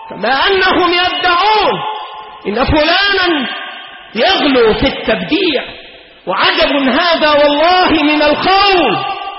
كما أنهم يدعون إن فلانا يغلو في التبديع، وعجب هذا والله من القول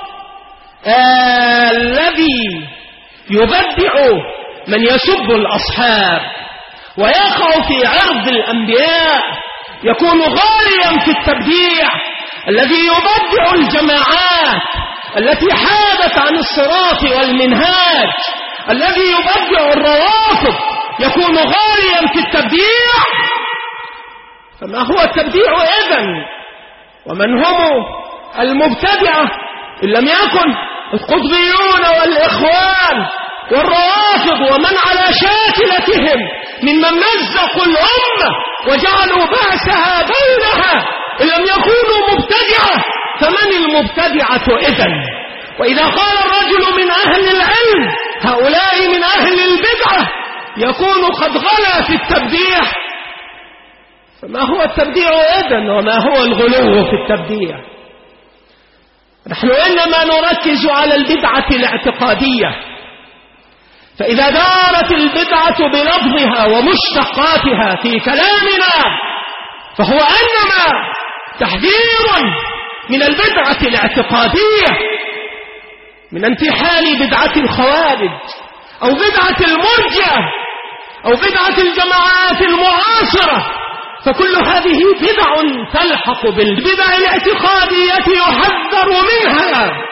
الذي يبدع من يسب الأصحاب ويقع في عرض الأنبياء يكون غاليا في التبديع، الذي يبدع الجماعات التي حادت عن الصراط والمنهاج، الذي يبدع الروافض يكون غاليا في التبديع. فما هو التبديع إذن؟ ومن هم المبتدعة إن لم يكن القطبيون والإخوان والروافض ومن على شاكلتهم ممن مزقوا الأمة وجعلوا بأسها بينها؟ إن لم يكونوا مبتدعة فمن المبتدعة إذن؟ وإذا قال الرجل من أهل العلم هؤلاء من أهل البدعة يكون قد غلا في التبديع. فما هو التبديع إذن وما هو الغلو في التبديع؟ نحن إنما نركز على البدعة الاعتقادية، فإذا دارت البدعة بلفظها ومشتقاتها في كلامنا فهو إنما تحذير من البدعة الاعتقادية، من انتحال بدعة الخوارج أو بدعة المرجئة أو بدعة الجماعات المعاصرة، فكل هذه بدع تلحق بالبدع الاعتقادية يحذر منها.